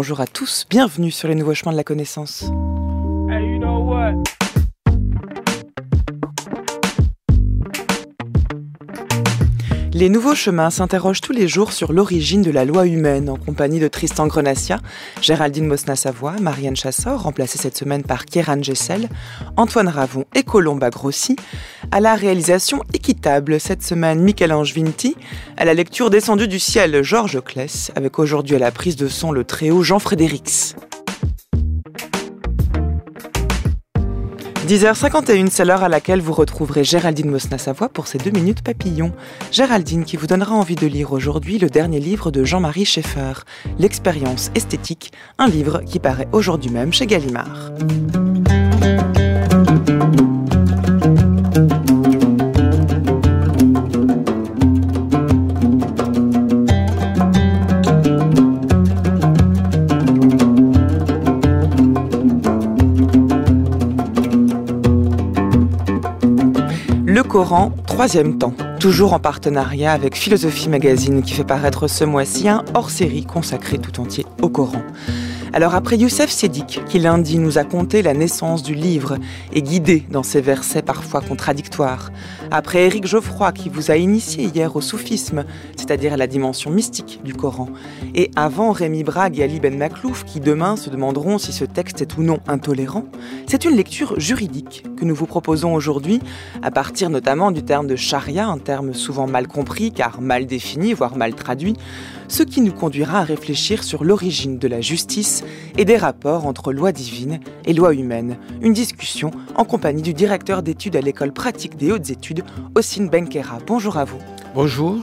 bonjour à tous, bienvenue sur les nouveaux chemins de la connaissance. Hey, you know what? Les nouveaux chemins s'interrogent tous les jours sur l'origine de la loi humaine en compagnie de Tristan Grenassia, Géraldine Mosna-Savoie, Marianne Chassor, remplacée cette semaine par Kéran Gessel, Antoine Ravon et Colomba Grossi. À la réalisation équitable cette semaine, Michel-Ange Vinti. À la lecture descendue du ciel, Georges Claes, avec aujourd'hui à la prise de son le très haut Jean Frédérix. 10h51, c'est l'heure à laquelle vous retrouverez Géraldine Mosna-Savoie pour ses 2 minutes papillons. Géraldine qui vous donnera envie de lire aujourd'hui le dernier livre de Jean-Marie Schaeffer, L'expérience esthétique, un livre qui paraît aujourd'hui même chez Gallimard. Le Coran, 3e temps, toujours en partenariat avec Philosophie Magazine qui fait paraître ce mois-ci un hors-série consacré tout entier au Coran. Alors après Youssef Sédik, qui lundi nous a conté la naissance du livre et guidé dans ses versets parfois contradictoires, après Éric Geoffroy qui vous a initié hier au soufisme, c'est-à-dire à la dimension mystique du Coran, et avant Rémi Brague et Ali Ben Maklouf qui demain se demanderont si ce texte est ou non intolérant, c'est une lecture juridique que nous vous proposons aujourd'hui, à partir notamment du terme de charia, un terme souvent mal compris car mal défini, voire mal traduit, ce qui nous conduira à réfléchir sur l'origine de la justice et des rapports entre loi divine et loi humaine. Une discussion en compagnie du directeur d'études à l'école pratique des hautes études, Hossein Benkera. Bonjour à vous. Bonjour.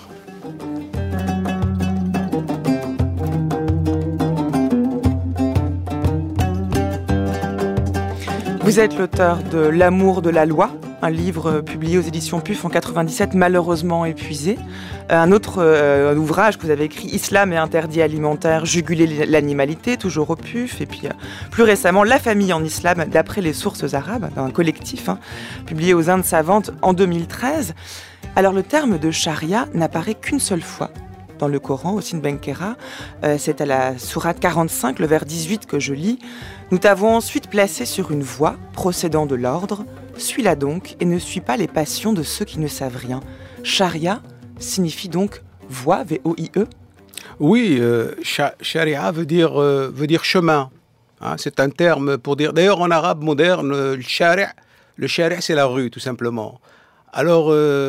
Vous êtes l'auteur de L'amour de la loi, un livre publié aux éditions PUF en 97, malheureusement épuisé. Un autre ouvrage que vous avez écrit, Islam et interdit alimentaire, juguler l'animalité, toujours au PUF. Et puis plus récemment, La famille en islam, d'après les sources arabes, d'un collectif, publié aux Indes savantes en 2013. Alors le terme de charia n'apparaît qu'une seule fois dans le Coran, Hossein Benkera. C'est à la sourate 45, le vers 18 que je lis. Nous t'avons ensuite placé sur une voie procédant de l'ordre. Suis-la donc et ne suis pas les passions de ceux qui ne savent rien. Charia signifie donc voie, V-O-I-E. Oui, charia veut dire chemin. C'est un terme pour dire... D'ailleurs, en arabe moderne, le charia, c'est la rue, tout simplement. Alors,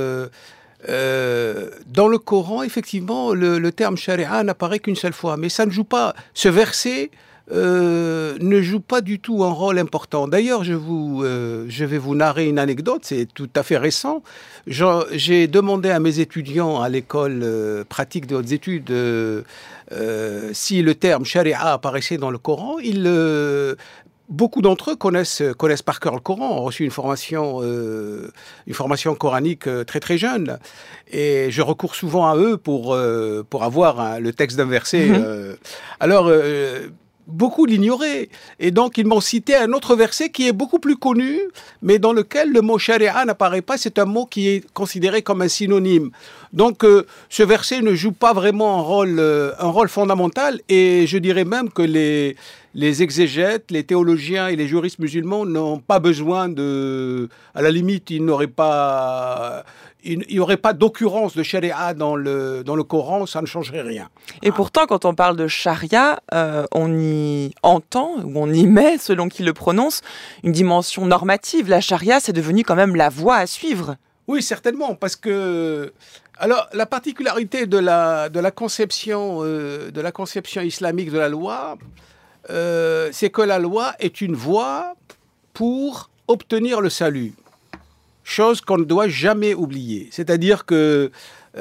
dans le Coran, effectivement, le terme charia n'apparaît qu'une seule fois. Mais ça ne joue pas... Ce verset ne joue pas du tout un rôle important. D'ailleurs, je vais vous narrer une anecdote, c'est tout à fait récent. J'ai demandé à mes étudiants à l'école pratique des hautes études si le terme charia apparaissait dans le Coran. Beaucoup d'entre eux connaissent par cœur le Coran, ont reçu une formation coranique très très jeune, et je recours souvent à eux pour avoir le texte d'un verset. Alors beaucoup l'ignoraient, et donc ils m'ont cité un autre verset qui est beaucoup plus connu, mais dans lequel le mot charia n'apparaît pas. C'est un mot qui est considéré comme un synonyme. Donc ce verset ne joue pas vraiment un rôle fondamental, et je dirais même que les exégètes, les théologiens et les juristes musulmans n'ont pas besoin à la limite, il n'y aurait pas d'occurrence de charia dans le Coran, ça ne changerait rien. Et pourtant, quand on parle de charia, on y entend, ou on y met, selon qui le prononce, une dimension normative. La charia, c'est devenu quand même la voie à suivre. Oui, certainement, parce que... Alors, la particularité de la conception islamique de la loi, c'est que la loi est une voie pour obtenir le salut. Chose qu'on ne doit jamais oublier. C'est-à-dire que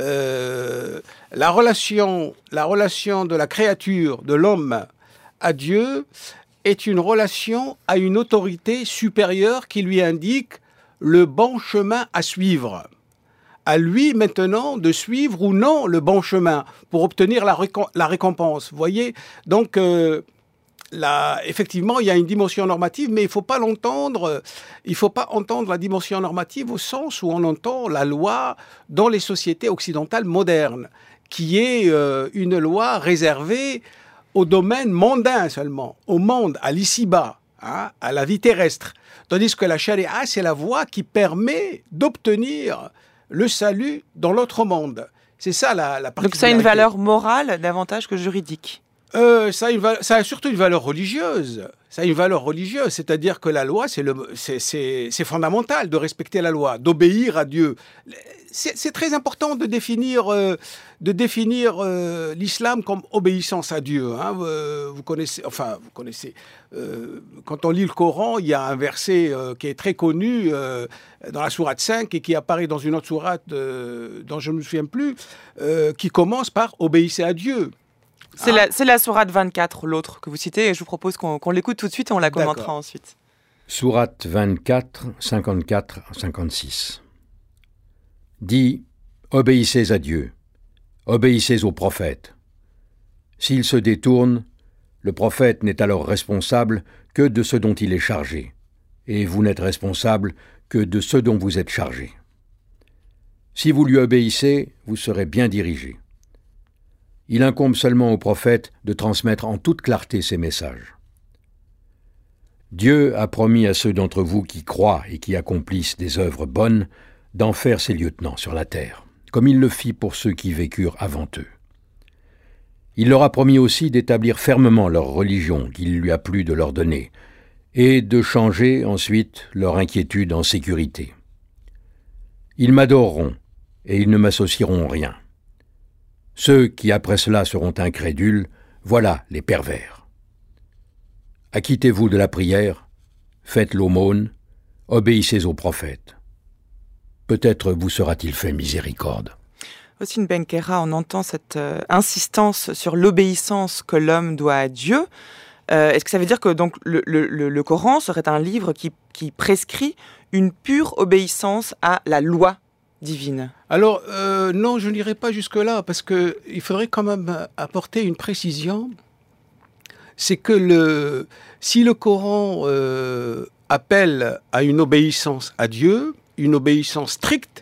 la relation de la créature, de l'homme à Dieu, est une relation à une autorité supérieure qui lui indique le bon chemin à suivre. À lui maintenant de suivre ou non le bon chemin pour obtenir la récompense. Vous voyez ? Donc, effectivement, il y a une dimension normative, mais il ne faut pas entendre la dimension normative au sens où on entend la loi dans les sociétés occidentales modernes, qui est une loi réservée au domaine mondain seulement, au monde, à l'ici-bas, hein, à la vie terrestre. Tandis que la charia, c'est la voie qui permet d'obtenir le salut dans l'autre monde. C'est ça la particularité. Donc ça a une valeur morale davantage que juridique. Ça a surtout une valeur religieuse. Ça a une valeur religieuse, c'est-à-dire que la loi, c'est fondamental de respecter la loi, d'obéir à Dieu. C'est très important de définir l'islam comme obéissance à Dieu. Hein. Vous connaissez. Quand on lit le Coran, il y a un verset qui est très connu dans la sourate 5 et qui apparaît dans une autre sourate dont je ne me souviens plus, qui commence par « obéissez à Dieu ». C'est la sourate 24, l'autre que vous citez, et je vous propose qu'on l'écoute tout de suite et on la commentera ensuite. Sourate 24, 54, 56. Dit, obéissez à Dieu, obéissez aux prophètes. S'ils se détournent, le prophète n'est alors responsable que de ce dont il est chargé, et vous n'êtes responsable que de ce dont vous êtes chargé. Si vous lui obéissez, vous serez bien dirigé. Il incombe seulement au prophète de transmettre en toute clarté ses messages. Dieu a promis à ceux d'entre vous qui croient et qui accomplissent des œuvres bonnes d'en faire ses lieutenants sur la terre, comme il le fit pour ceux qui vécurent avant eux. Il leur a promis aussi d'établir fermement leur religion qu'il lui a plu de leur donner, et de changer ensuite leur inquiétude en sécurité. Ils m'adoreront, et ils ne m'associeront rien. Ceux qui après cela seront incrédules, voilà les pervers. Acquittez-vous de la prière, faites l'aumône, obéissez aux prophètes. Peut-être vous sera-t-il fait miséricorde. Aussi, Benkera, on entend cette insistance sur l'obéissance que l'homme doit à Dieu. Est-ce que ça veut dire que donc, le Coran serait un livre qui prescrit une pure obéissance à la loi divine? Alors, non, je n'irai pas jusque-là, parce qu'il faudrait quand même apporter une précision. C'est que si le Coran appelle à une obéissance à Dieu, une obéissance stricte,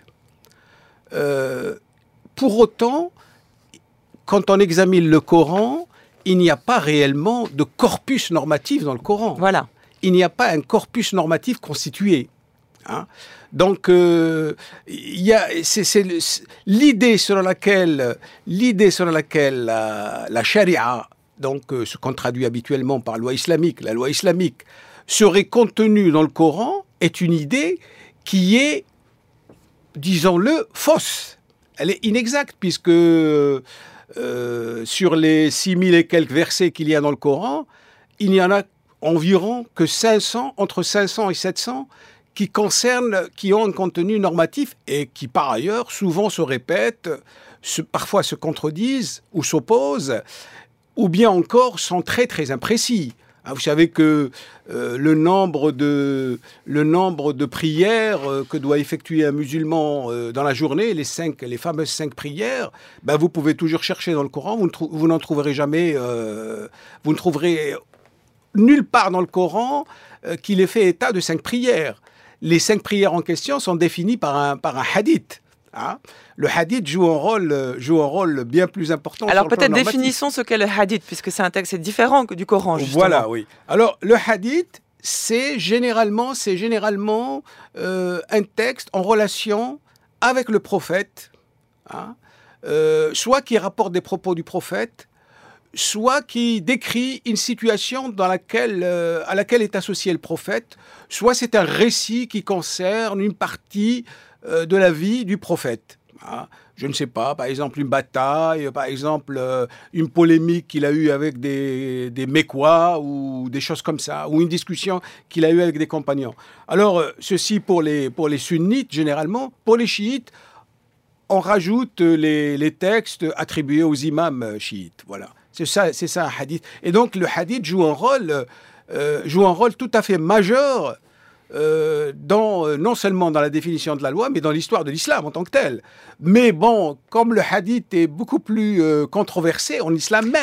pour autant, quand on examine le Coran, il n'y a pas réellement de corpus normatif dans le Coran. Voilà. Il n'y a pas un corpus normatif constitué. Hein. Donc, c'est l'idée selon laquelle la charia, donc ce qu'on traduit habituellement par loi islamique, la loi islamique, serait contenue dans le Coran, est une idée qui est, disons-le, fausse. Elle est inexacte, puisque sur les 6000 et quelques versets qu'il y a dans le Coran, il n'y en a environ que 500, entre 500 et 700, qui ont un contenu normatif et qui, par ailleurs, souvent se répètent, parfois se contredisent ou s'opposent, ou bien encore sont très, très imprécis. Vous savez que le nombre de prières que doit effectuer un musulman dans la journée, les fameuses 5 prières, vous pouvez toujours chercher dans le Coran, vous n'en trouverez jamais, vous ne trouverez nulle part dans le Coran qu'il ait fait état de 5 prières. Les 5 prières en question sont définies par un hadith. Hein. Le hadith joue un rôle bien plus important. Alors peut-être définissons ce qu'est le hadith, puisque c'est un texte différent que du Coran, justement. Voilà, oui. Alors le hadith, c'est généralement un texte en relation avec le prophète, hein, soit qui rapporte des propos du prophète, soit qui décrit une situation à laquelle est associé le prophète, soit c'est un récit qui concerne une partie de la vie du prophète. Je ne sais pas, par exemple une bataille, par exemple une polémique qu'il a eue avec des Mécois ou des choses comme ça, ou une discussion qu'il a eue avec des compagnons. Alors, ceci pour les sunnites généralement. Pour les chiites, on rajoute les textes attribués aux imams chiites. Voilà. C'est ça un hadith. Et donc le hadith joue un rôle tout à fait majeur non seulement dans la définition de la loi, mais dans l'histoire de l'islam en tant que tel. Mais bon, comme le hadith est beaucoup plus controversé en islam même,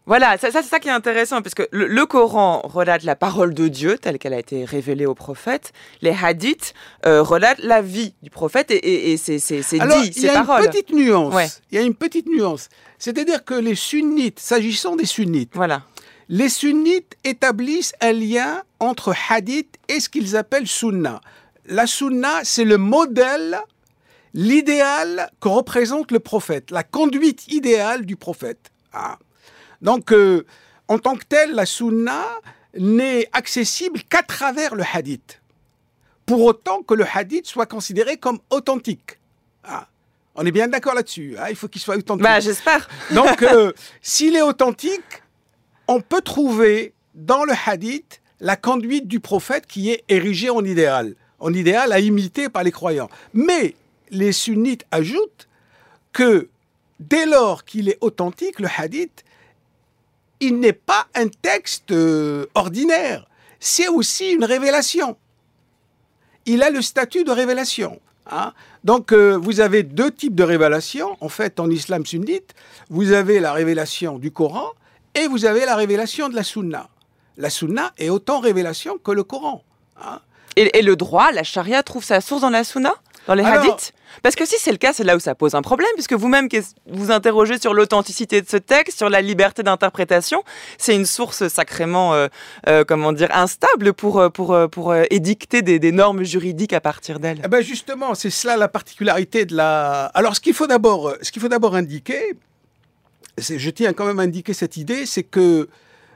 Voilà, c'est ça qui est intéressant, puisque le Coran relate la parole de Dieu telle qu'elle a été révélée au prophète. Les hadiths relatent la vie du prophète et c'est Alors, dit, ses paroles. Il y a une petite nuance. C'est-à-dire que les sunnites, s'agissant des sunnites, Voilà. les sunnites établissent un lien entre hadith et ce qu'ils appellent sunna. La sunna, c'est le modèle, l'idéal que représente le prophète, la conduite idéale du prophète. Ah. Donc, en tant que tel, la sunna n'est accessible qu'à travers le hadith. Pour autant que le hadith soit considéré comme authentique. Ah. On est bien d'accord là-dessus. Hein, il faut qu'il soit authentique. Bah, j'espère. Donc, s'il est authentique, on peut trouver dans le hadith la conduite du prophète qui est érigée en idéal à imiter par les croyants. Mais les sunnites ajoutent que dès lors qu'il est authentique, le hadith, il n'est pas un texte ordinaire, c'est aussi une révélation. Il a le statut de révélation. Hein. Donc, vous avez deux types de révélations. En fait, en islam sunnite, vous avez la révélation du Coran et vous avez la révélation de la sunna. La sunna est autant révélation que le Coran. Hein. Et le droit, la charia, trouve sa source dans la sunna, dans les hadiths? Parce que si c'est le cas, c'est là où ça pose un problème, puisque vous-même vous interrogez sur l'authenticité de ce texte, sur la liberté d'interprétation. C'est une source sacrément, instable pour édicter des normes juridiques à partir d'elle. Eh ben justement, c'est cela la particularité de la... Alors, ce qu'il faut d'abord indiquer, je tiens quand même à indiquer cette idée, c'est que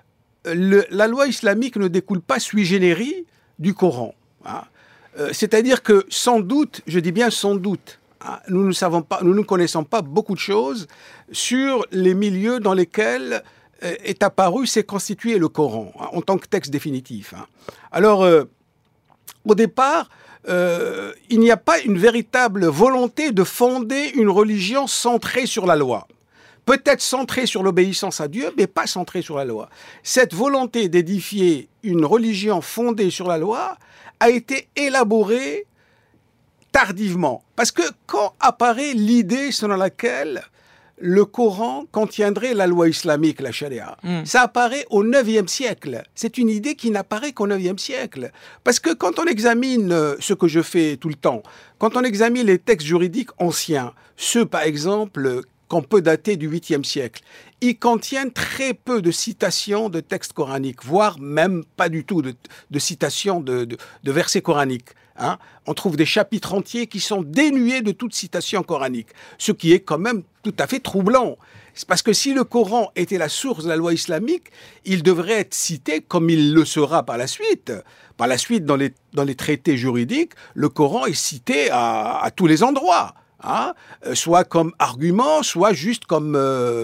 la loi islamique ne découle pas sui generis du Coran. Hein. C'est-à-dire que sans doute, je dis bien sans doute, hein, nous ne connaissons pas beaucoup de choses sur les milieux dans lesquels est apparu, s'est constitué le Coran, hein, en tant que texte définitif. Hein. Alors, au départ, il n'y a pas une véritable volonté de fonder une religion centrée sur la loi. Peut-être centrée sur l'obéissance à Dieu, mais pas centrée sur la loi. Cette volonté d'édifier une religion fondée sur la loi a été élaborée tardivement. Parce que quand apparaît l'idée selon laquelle le Coran contiendrait la loi islamique, la charia, ça apparaît au IXe siècle. C'est une idée qui n'apparaît qu'au IXe siècle. Parce que quand on examine ce que je fais tout le temps, quand on examine les textes juridiques anciens, ceux par exemple qu'on peut dater du 8e siècle, ils contiennent très peu de citations de textes coraniques, voire même pas du tout de citations de versets coraniques. Hein. On trouve des chapitres entiers qui sont dénués de toute citation coranique, ce qui est quand même tout à fait troublant. C'est parce que si le Coran était la source de la loi islamique, il devrait être cité comme il le sera par la suite. Par la suite, dans les traités juridiques, le Coran est cité à tous les endroits. Hein, soit comme argument, soit juste comme,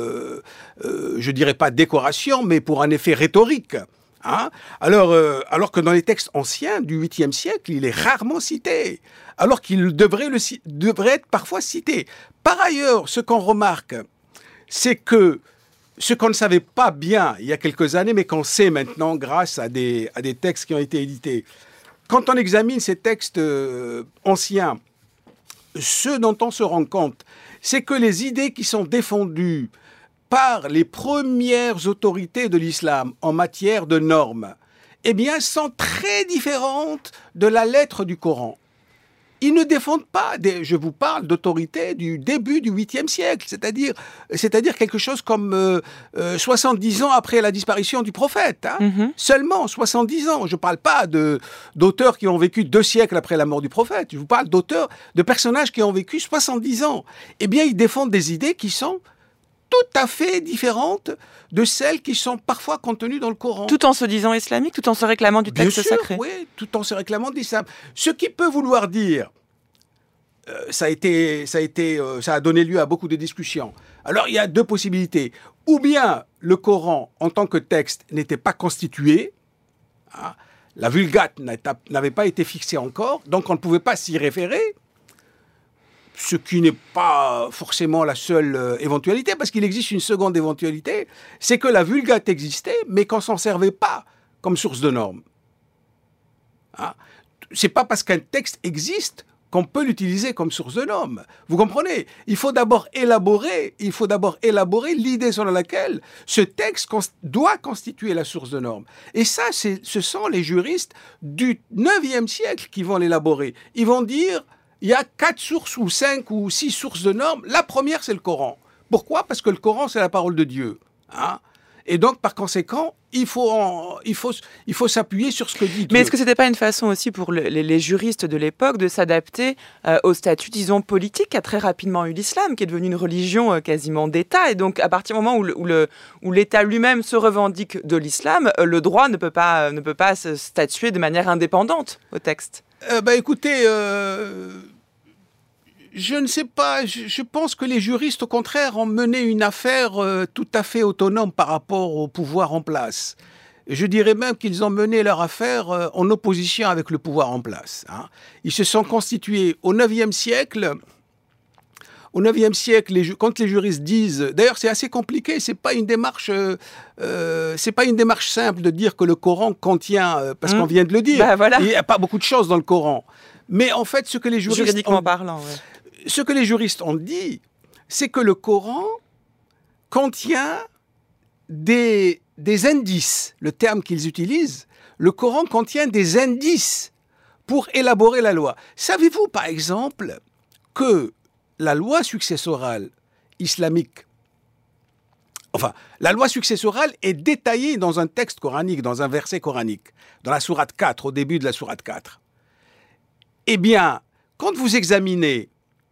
je dirais pas décoration, mais pour un effet rhétorique. Hein. Alors que dans les textes anciens du 8e siècle, il est rarement cité, alors qu'il devrait être parfois cité. Par ailleurs, ce qu'on remarque, c'est que ce qu'on ne savait pas bien il y a quelques années, mais qu'on sait maintenant grâce à des textes qui ont été édités, quand on examine ces textes anciens, ce dont on se rend compte, c'est que les idées qui sont défendues par les premières autorités de l'islam en matière de normes, eh bien, sont très différentes de la lettre du Coran. Ils ne défendent pas, je vous parle d'autorités du début du 8e siècle, c'est-à-dire quelque chose comme 70 ans après la disparition du prophète. Hein. Seulement 70 ans. Je ne parle pas d'auteurs qui ont vécu 2 siècles après la mort du prophète. Je vous parle de personnages qui ont vécu 70 ans. Eh bien, ils défendent des idées qui sont tout à fait différentes de celles qui sont parfois contenues dans le Coran. Tout en se disant islamique, tout en se réclamant du texte sacré. Oui, tout en se réclamant de l'islam. Ce qui peut vouloir dire, ça a donné lieu à beaucoup de discussions. Alors, il y a 2 possibilités. Ou bien le Coran, en tant que texte, n'était pas constitué. Hein, la Vulgate n'avait pas été fixée encore, donc on ne pouvait pas s'y référer. Ce qui n'est pas forcément la seule éventualité, parce qu'il existe une seconde éventualité, c'est que la Vulgate existait, mais qu'on ne s'en servait pas comme source de normes. Hein? C'est pas parce qu'un texte existe qu'on peut l'utiliser comme source de normes. Vous comprenez? Il faut d'abord élaborer l'idée selon laquelle ce texte doit constituer la source de normes. Et ça, ce sont les juristes du 9e siècle qui vont l'élaborer. Ils vont dire, il y a 4 sources ou 5 ou 6 sources de normes. La première, c'est le Coran. Pourquoi? Parce que le Coran, c'est la parole de Dieu. Hein? Et donc, par conséquent, il faut s'appuyer sur ce que dit Dieu. Mais est-ce que ce n'était pas une façon aussi pour les juristes de l'époque de s'adapter au statut, disons, politique qu'a très rapidement eu l'islam, qui est devenu une religion quasiment d'État. Et donc, à partir du moment où l'État lui-même se revendique de l'islam, le droit ne peut pas se statuer de manière indépendante au texte. Écoutez... Je ne sais pas, je pense que les juristes, au contraire, ont mené une affaire tout à fait autonome par rapport au pouvoir en place. Je dirais même qu'ils ont mené leur affaire en opposition avec le pouvoir en place. Hein. Ils se sont constitués au 9e siècle. Au 9e siècle, quand les juristes disent... D'ailleurs, c'est assez compliqué, c'est pas une démarche simple de dire que le Coran contient... parce qu'on vient de le dire, voilà. Il n'y a pas beaucoup de choses dans le Coran. Mais en fait, ce que les juristes... Juridiquement parlant, ouais. Ce que les juristes ont dit, c'est que le Coran contient des indices, le terme qu'ils utilisent, le Coran contient des indices pour élaborer la loi. Savez-vous, par exemple, que la loi successorale islamique, la loi successorale est détaillée dans un texte coranique, dans un verset coranique, dans la sourate 4, au début de la sourate 4. Eh bien, quand vous examinez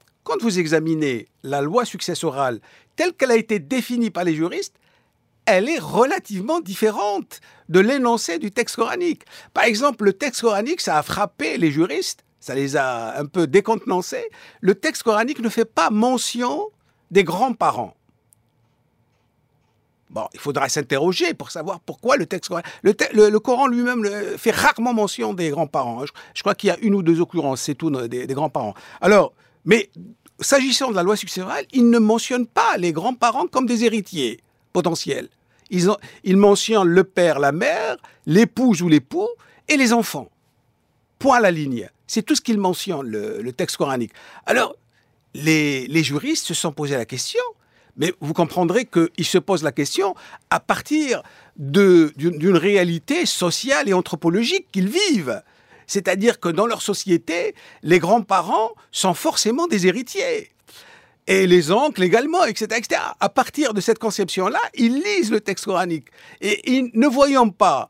la loi successorale telle qu'elle a été définie par les juristes, elle est relativement différente de l'énoncé du texte coranique. Par exemple, le texte coranique, ça a frappé les juristes, ça les a un peu décontenancés. Le texte coranique ne fait pas mention des grands-parents. Bon, il faudra s'interroger pour savoir pourquoi le texte coranique... Le Coran lui-même fait rarement mention des grands-parents. Je crois qu'il y a 1 ou 2 occurrences, c'est tout, des grands-parents. Alors, mais s'agissant de la loi successorale, il ne mentionne pas les grands-parents comme des héritiers potentiels. Il mentionne le père, la mère, l'épouse ou l'époux et les enfants. Point à la ligne. C'est tout ce qu'il mentionne, le texte coranique. Alors, les juristes se sont posé la question, mais vous comprendrez qu'ils se posent la question à partir d'une réalité sociale et anthropologique qu'ils vivent. C'est-à-dire que dans leur société, les grands-parents sont forcément des héritiers. Et les oncles également, etc., etc. À partir de cette conception-là, ils lisent le texte coranique. Et ne voyant pas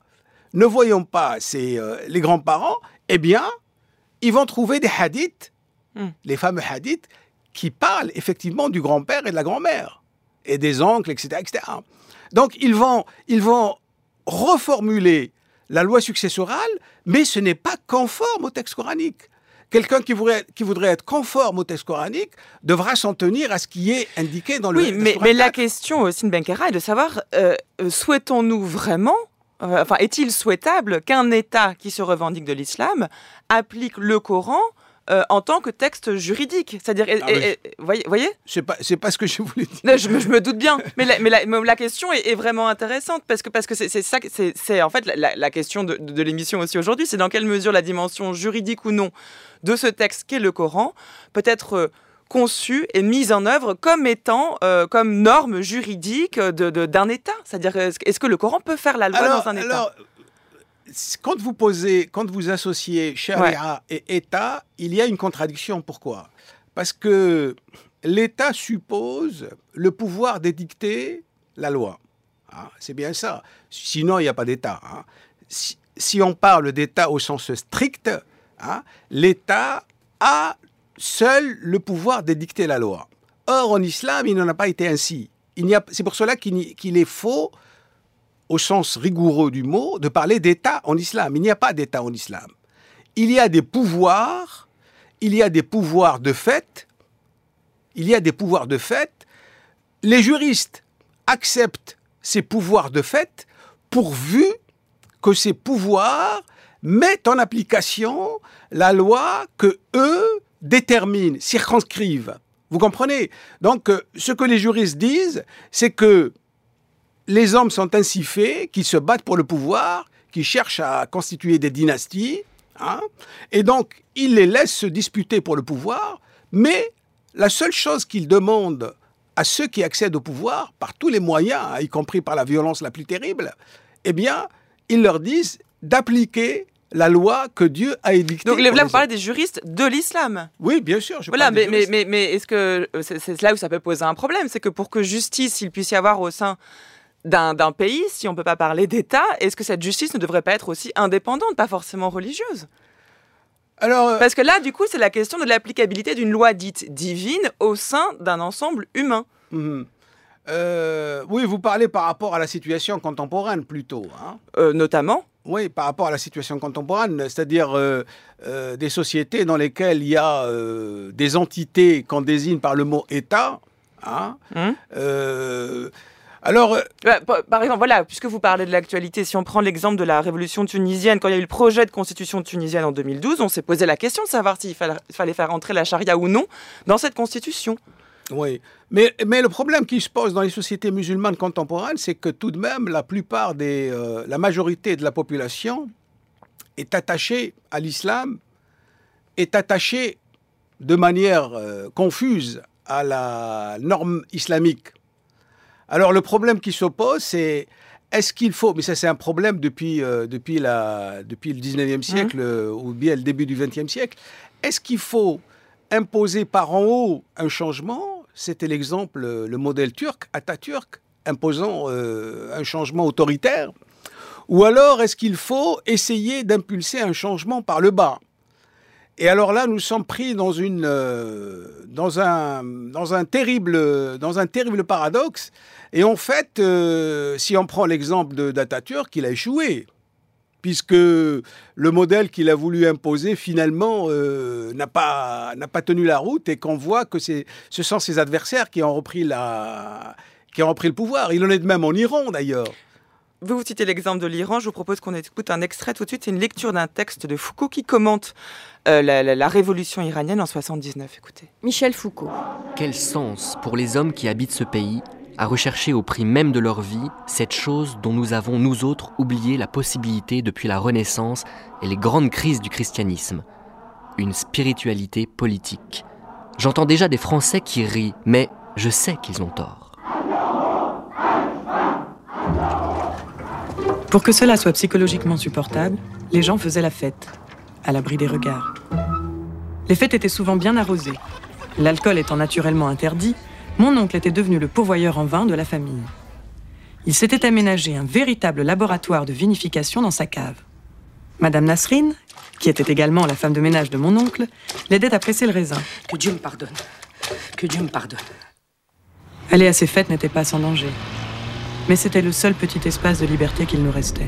les grands-parents, eh bien, ils vont trouver des hadiths, les fameux hadiths, qui parlent effectivement du grand-père et de la grand-mère, et des oncles, etc., etc. Donc, ils vont reformuler la loi successorale, mais ce n'est pas conforme au texte coranique. Quelqu'un qui voudrait être conforme au texte coranique devra s'en tenir à ce qui est indiqué dans le texte coranique. Mais la question, Sine Benkera, est de savoir, souhaitons-nous vraiment, est-il souhaitable qu'un État qui se revendique de l'islam applique le Coran en tant que texte juridique? C'est-à-dire, voyez C'est pas ce que je voulais dire. Non, je me doute bien, mais la question est vraiment intéressante parce que c'est ça, c'est en fait la question de l'émission aussi aujourd'hui, c'est dans quelle mesure la dimension juridique ou non de ce texte qu'est le Coran peut être conçue et mise en œuvre comme étant comme norme juridique d'un État. C'est-à-dire, est-ce que le Coran peut faire la loi dans un État? Quand vous associez charia et État, il y a une contradiction. Pourquoi? Parce que l'État suppose le pouvoir d'édicter la loi. Hein, c'est bien ça. Sinon, il n'y a pas d'État. Hein. Si on parle d'État au sens strict, hein, l'État a seul le pouvoir d'édicter la loi. Or, en islam, il n'en a pas été ainsi. C'est pour cela qu'il est faux, au sens rigoureux du mot, de parler d'État en islam. Il n'y a pas d'État en islam. Il y a des pouvoirs, de fait. Les juristes acceptent ces pouvoirs de fait pourvu que ces pouvoirs mettent en application la loi que eux déterminent, circonscrivent. Vous comprenez? Donc, ce que les juristes disent, c'est que les hommes sont ainsi faits, qu'ils se battent pour le pouvoir, qu'ils cherchent à constituer des dynasties, Hein, et donc, il les laisse se disputer pour le pouvoir, mais la seule chose qu'il demande à ceux qui accèdent au pouvoir, par tous les moyens, y compris par la violence la plus terrible, eh bien, ils leur disent d'appliquer la loi que Dieu a édictée. Donc là, vous parlez des juristes de l'islam. Oui, bien sûr. Voilà, mais est-ce que c'est là où ça peut poser un problème? C'est que pour que justice il puisse y avoir au sein d'un pays, si on ne peut pas parler d'État, est-ce que cette justice ne devrait pas être aussi indépendante, pas forcément religieuse? Alors, parce que là, du coup, c'est la question de l'applicabilité d'une loi dite divine au sein d'un ensemble humain. Oui, vous parlez par rapport à la situation contemporaine plutôt. Hein. Notamment. Oui, par rapport à la situation contemporaine, c'est-à-dire des sociétés dans lesquelles il y a des entités qu'on désigne par le mot État. Hein. Alors, par exemple, voilà, puisque vous parlez de l'actualité, si on prend l'exemple de la révolution tunisienne, quand il y a eu le projet de constitution tunisienne en 2012, on s'est posé la question de savoir s'il fallait faire entrer la charia ou non dans cette constitution. Oui, mais le problème qui se pose dans les sociétés musulmanes contemporaines, c'est que tout de même, la majorité de la population est attachée à l'islam, est attachée de manière confuse à la norme islamique. Alors le problème qui se pose, c'est est-ce qu'il faut, mais ça c'est un problème depuis le 19e siècle ou bien le début du 20e siècle, est-ce qu'il faut imposer par en haut un changement? C'était l'exemple, le modèle turc, Atatürk, imposant un changement autoritaire. Ou alors est-ce qu'il faut essayer d'impulser un changement par le bas? Et alors là, nous sommes pris dans un terrible paradoxe. Et en fait, si on prend l'exemple d'Atatürk, il a échoué, puisque le modèle qu'il a voulu imposer, finalement, n'a pas tenu la route, et qu'on voit que ce sont ses adversaires qui ont repris le pouvoir. Il en est de même en Iran, d'ailleurs. Vous citez l'exemple de l'Iran, je vous propose qu'on écoute un extrait tout de suite. C'est une lecture d'un texte de Foucault qui commente la révolution iranienne en 79. Écoutez. Michel Foucault. Quel sens pour les hommes qui habitent ce pays à rechercher au prix même de leur vie cette chose dont nous avons, nous autres, oublié la possibilité depuis la Renaissance et les grandes crises du christianisme. Une spiritualité politique. J'entends déjà des Français qui rient, mais je sais qu'ils ont tort. Pour que cela soit psychologiquement supportable, les gens faisaient la fête, à l'abri des regards. Les fêtes étaient souvent bien arrosées. L'alcool étant naturellement interdit, mon oncle était devenu le pourvoyeur en vin de la famille. Il s'était aménagé un véritable laboratoire de vinification dans sa cave. Madame Nasrine, qui était également la femme de ménage de mon oncle, l'aidait à presser le raisin. Que Dieu me pardonne. Que Dieu me pardonne. Aller à ces fêtes n'était pas sans danger. Mais c'était le seul petit espace de liberté qu'il nous restait.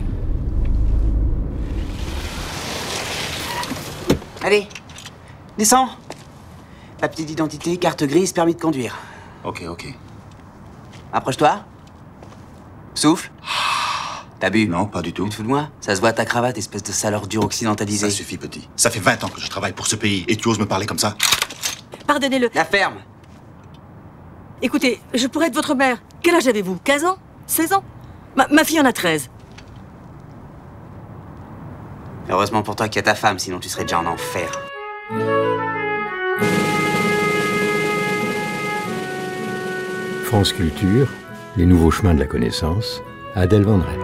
Allez, descends. Papier d'identité, carte grise, permis de conduire. Ok. Approche-toi. Souffle. T'as bu? Non, pas du tout. Tu te fous de moi? Ça se voit à ta cravate, espèce de sale ordure occidentalisée. Ça suffit, petit. Ça fait 20 ans que je travaille pour ce pays et tu oses me parler comme ça? Pardonnez-le. La ferme. Écoutez, je pourrais être votre mère. Quel âge avez-vous? 15 ans? 16 ans? Ma fille en a 13. Heureusement pour toi qu'il y a ta femme, sinon tu serais déjà en enfer. France Culture, les nouveaux chemins de la connaissance, Adèle Van Rett.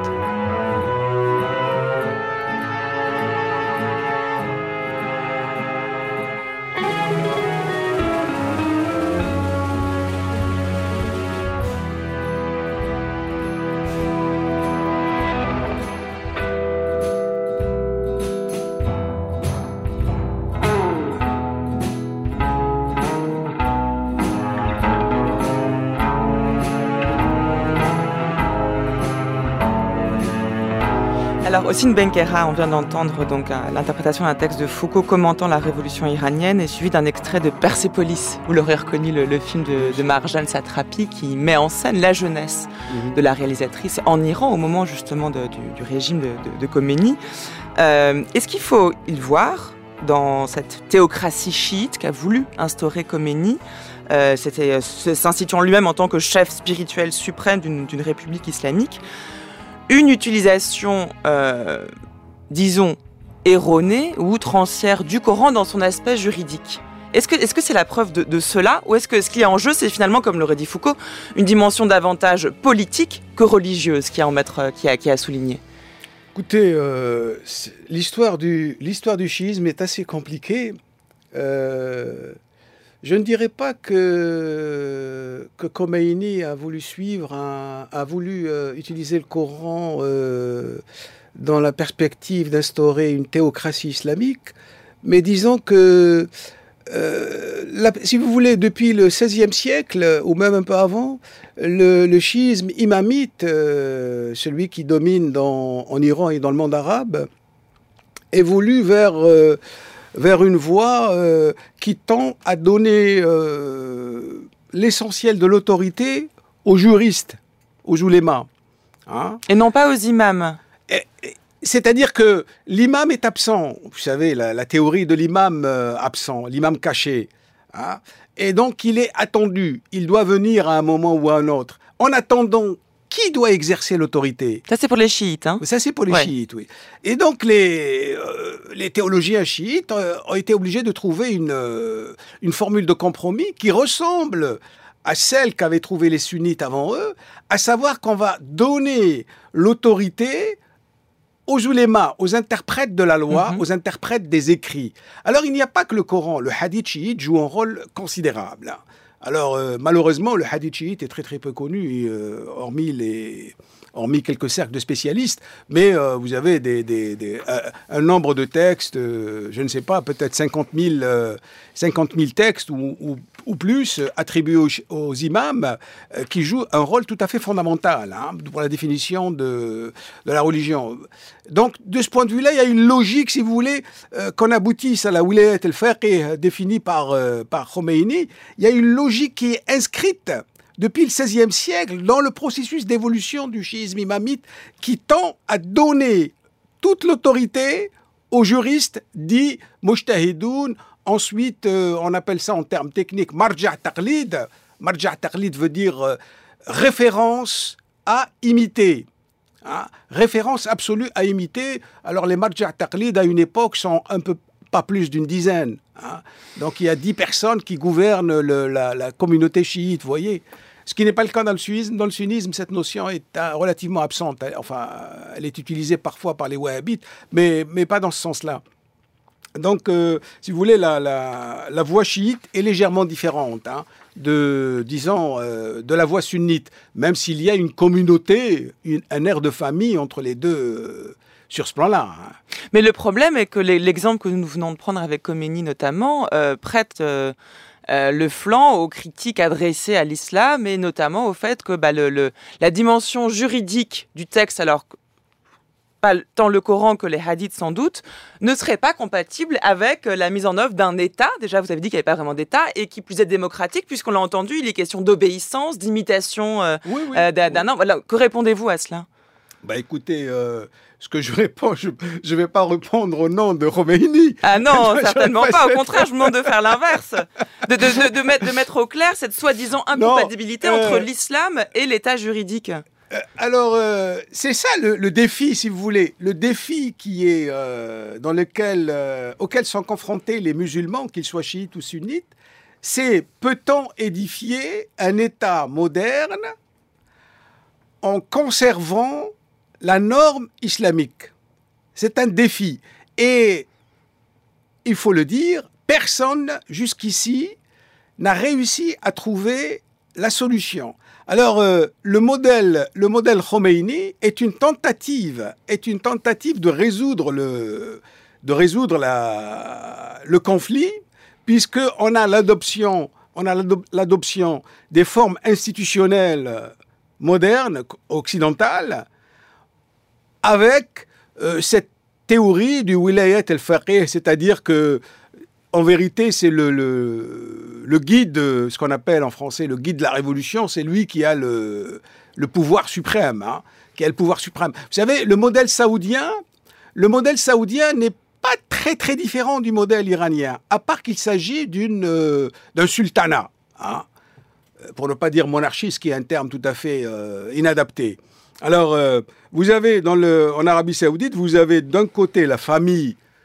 Alors, Hossein Benkera, on vient d'entendre donc l'interprétation d'un texte de Foucault commentant la révolution iranienne et suivi d'un extrait de Persépolis. Vous l'aurez reconnu, le film de Marjane Satrapi qui met en scène la jeunesse de la réalisatrice en Iran au moment justement du régime de Khomeini. Est-ce qu'il faut y voir dans cette théocratie chiite qu'a voulu instaurer Khomeini, s'instituant lui-même en tant que chef spirituel suprême d'une république islamique, une utilisation, disons, erronée ou outrancière du Coran dans son aspect juridique. Est-ce que c'est la preuve de cela, ou est-ce que ce qui est en jeu, c'est finalement, comme l'aurait dit Foucault, une dimension davantage politique que religieuse qui a souligné? Écoutez, l'histoire du chiisme est assez compliquée. Je ne dirais pas que Khomeini a voulu utiliser le Coran dans la perspective d'instaurer une théocratie islamique, mais disons que si vous voulez, depuis le XVIe siècle, ou même un peu avant, le chiisme imamite, celui qui domine en Iran et dans le monde arabe, évolue vers une voie qui tend à donner l'essentiel de l'autorité aux juristes, aux oulémas. Hein? Et non pas aux imams. C'est-à-dire que l'imam est absent. Vous savez, la théorie de l'imam absent, l'imam caché. Hein? Et donc, il est attendu. Il doit venir à un moment ou à un autre. En attendant, qui doit exercer l'autorité? Ça, c'est pour les chiites. Hein? Ça, c'est pour les chiites, oui. Et donc, les théologiens chiites ont été obligés de trouver une formule de compromis qui ressemble à celle qu'avaient trouvée les sunnites avant eux, à savoir qu'on va donner l'autorité aux oulémas, aux interprètes de la loi, aux interprètes des écrits. Alors, il n'y a pas que le Coran. Le hadith chiite joue un rôle considérable. Alors, malheureusement, le hadith chiite est très très peu connu, hormis quelques cercles de spécialistes, mais vous avez un nombre de textes, je ne sais pas, peut-être 50 000 textes ou plus attribués aux imams qui jouent un rôle tout à fait fondamental pour la définition de la religion. Donc, de ce point de vue-là, il y a une logique, si vous voulez, qu'on aboutisse à la wilayat al-faqih définie par Khomeini. Il y a une logique qui est inscrite depuis le XVIe siècle dans le processus d'évolution du chiisme imamite qui tend à donner toute l'autorité aux juristes dits mujtahidoun. Ensuite, on appelle ça en termes techniques marja' taqlid. Marja' taqlid veut dire référence à imiter. Hein, référence absolue à imiter. Alors les marja' taqlid à une époque sont un peu pas plus d'une dizaine. Hein. Donc il y a 10 personnes qui gouvernent la communauté chiite, vous voyez. Ce qui n'est pas le cas dans le sunnisme. Dans le sunnisme, cette notion est relativement absente. Enfin, elle est utilisée parfois par les wahhabites, mais pas dans ce sens-là. Donc, si vous voulez, la voie chiite est légèrement différente de la voie sunnite, même s'il y a une communauté, un air de famille entre les deux sur ce plan-là. Mais le problème est que l'exemple que nous venons de prendre avec Khomeini notamment prête le flanc aux critiques adressées à l'islam et notamment au fait que la dimension juridique du texte, alors pas tant le Coran que les hadiths sans doute, ne serait pas compatible avec la mise en œuvre d'un État. Déjà, vous avez dit qu'il n'y avait pas vraiment d'État et qui plus est démocratique, puisqu'on l'a entendu, il est question d'obéissance, d'imitation d'un homme. Voilà. Que répondez-vous à cela ? Écoutez, ce que je réponds, je ne vais pas répondre au nom de Khomeini. Ah non, certainement pas. Au contraire, je vous demande de faire l'inverse. De mettre au clair cette soi-disant incompatibilité entre l'islam et l'État juridique. Alors, c'est ça le défi, si vous voulez. Le défi qui est auquel sont confrontés les musulmans, qu'ils soient chiites ou sunnites, c'est peut-on édifier un État moderne en conservant la norme islamique? C'est un défi. Et, il faut le dire, personne jusqu'ici n'a réussi à trouver la solution. Alors, le modèle Khomeini est une tentative de résoudre le conflit, puisqu'on a l'adoption des formes institutionnelles modernes, occidentales, avec cette théorie du wilayat al-faqih, c'est-à-dire que en vérité, c'est le guide, ce qu'on appelle en français le guide de la révolution, c'est lui qui a le pouvoir suprême, qui a le pouvoir suprême. Vous savez, le modèle saoudien n'est pas très très différent du modèle iranien, à part qu'il s'agit d'un sultanat, pour ne pas dire monarchie, ce qui est un terme tout à fait inadapté. Alors, vous avez en Arabie Saoudite, vous avez d'un côté la famille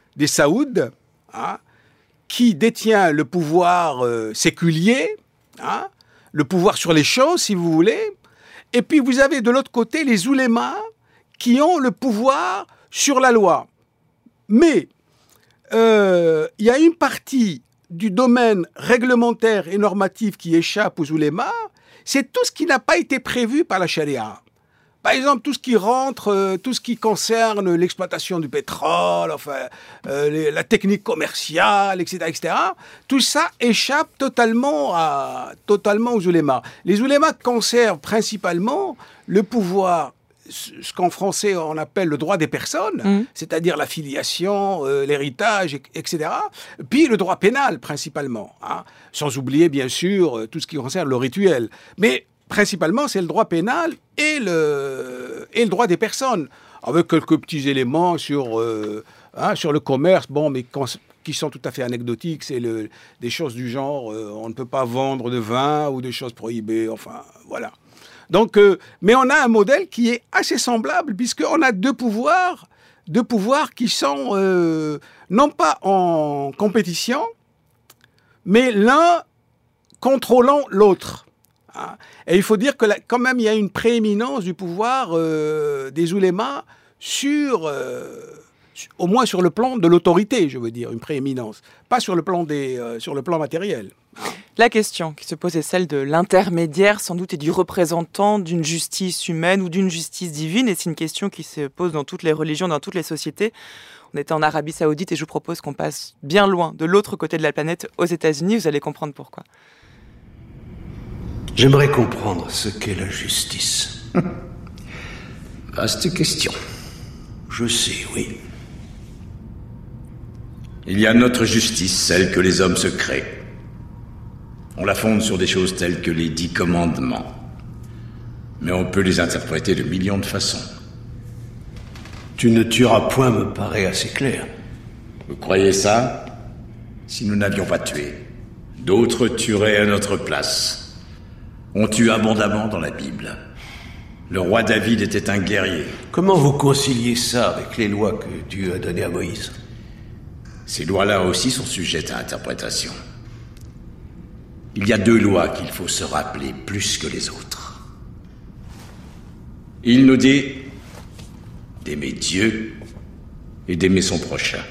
des Saouds, qui détient le pouvoir séculier, le pouvoir sur les choses, si vous voulez. Et puis vous avez de l'autre côté les oulémas qui ont le pouvoir sur la loi. Mais il y a une partie du domaine réglementaire et normatif qui échappe aux oulémas, c'est tout ce qui n'a pas été prévu par la charia. Par exemple, tout ce qui rentre, tout ce qui concerne l'exploitation du pétrole, la technique commerciale, etc., etc., tout ça échappe totalement aux oulémas. Les oulémas conservent principalement le pouvoir, ce qu'en français on appelle le droit des personnes, c'est-à-dire la filiation, l'héritage, etc., puis le droit pénal principalement, sans oublier bien sûr tout ce qui concerne le rituel. Mais principalement, c'est le droit pénal et le droit des personnes, avec quelques petits éléments sur le commerce, mais qui sont tout à fait anecdotiques. C'est des choses du genre, on ne peut pas vendre de vin ou des choses prohibées, voilà. Donc, mais on a un modèle qui est assez semblable, puisqu'on a deux pouvoirs qui sont non pas en compétition, mais l'un contrôlant l'autre. Et il faut dire que quand même, il y a une prééminence du pouvoir des oulémas au moins sur le plan de l'autorité, je veux dire, une prééminence, pas sur le plan matériel. La question qui se pose est celle de l'intermédiaire, sans doute, et du représentant d'une justice humaine ou d'une justice divine. Et c'est une question qui se pose dans toutes les religions, dans toutes les sociétés. On était en Arabie Saoudite et je vous propose qu'on passe bien loin, de l'autre côté de la planète, aux États-Unis. Vous allez comprendre pourquoi. J'aimerais comprendre ce qu'est la justice. Vaste question. Je sais, oui. Il y a notre justice, celle que les hommes se créent. On la fonde sur des choses telles que les 10 commandements. Mais on peut les interpréter de millions de façons. Tu ne tueras point me paraît assez clair. Vous croyez ça? Si nous n'avions pas tué, d'autres tueraient à notre place. On tue abondamment dans la Bible. Le roi David était un guerrier. Comment vous conciliez ça avec les lois que Dieu a données à Moïse? Ces lois-là aussi sont sujettes à interprétation. Il y a 2 lois qu'il faut se rappeler plus que les autres. Il nous dit d'aimer Dieu et d'aimer son prochain.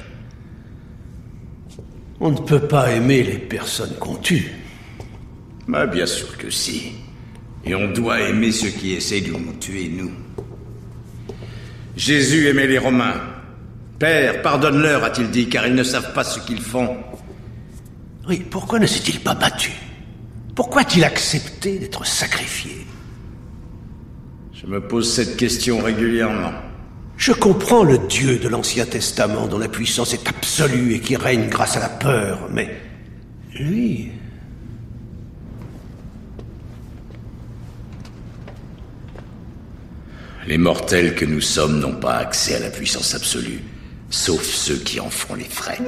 On ne peut pas aimer les personnes qu'on tue. Bien sûr que si. Et on doit aimer ceux qui essaient de nous tuer, nous. Jésus aimait les Romains. Père, pardonne-leur, a-t-il dit, car ils ne savent pas ce qu'ils font. Oui, pourquoi ne s'est-il pas battu? Pourquoi a-t-il accepté d'être sacrifié? Je me pose cette question régulièrement. Je comprends le Dieu de l'Ancien Testament dont la puissance est absolue et qui règne grâce à la peur, mais lui... Les mortels que nous sommes n'ont pas accès à la puissance absolue, sauf ceux qui en font les frais.